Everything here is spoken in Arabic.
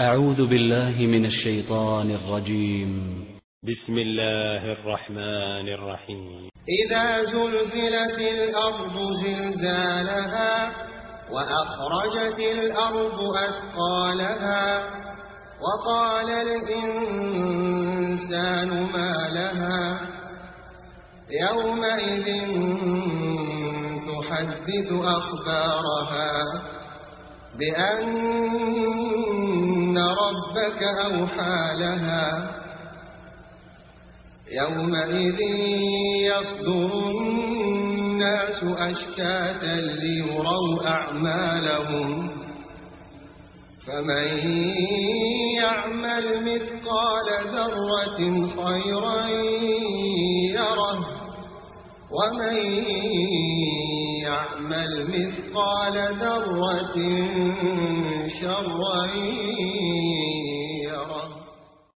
أعوذ بالله من الشيطان الرجيم. بسم الله الرحمن الرحيم. إذا زلزلت الأرض زلزالها وأخرجت الأرض أثقالها وقال الإنسان ما لها يومئذ تحدث أخبارها بأن ربك أوحى لها يومئذ يصدر الناس أشتاتا ليروا أعمالهم فمن يعمل مثقال ذرة خيرا يره ومن يعمل مثقال ذرة شرا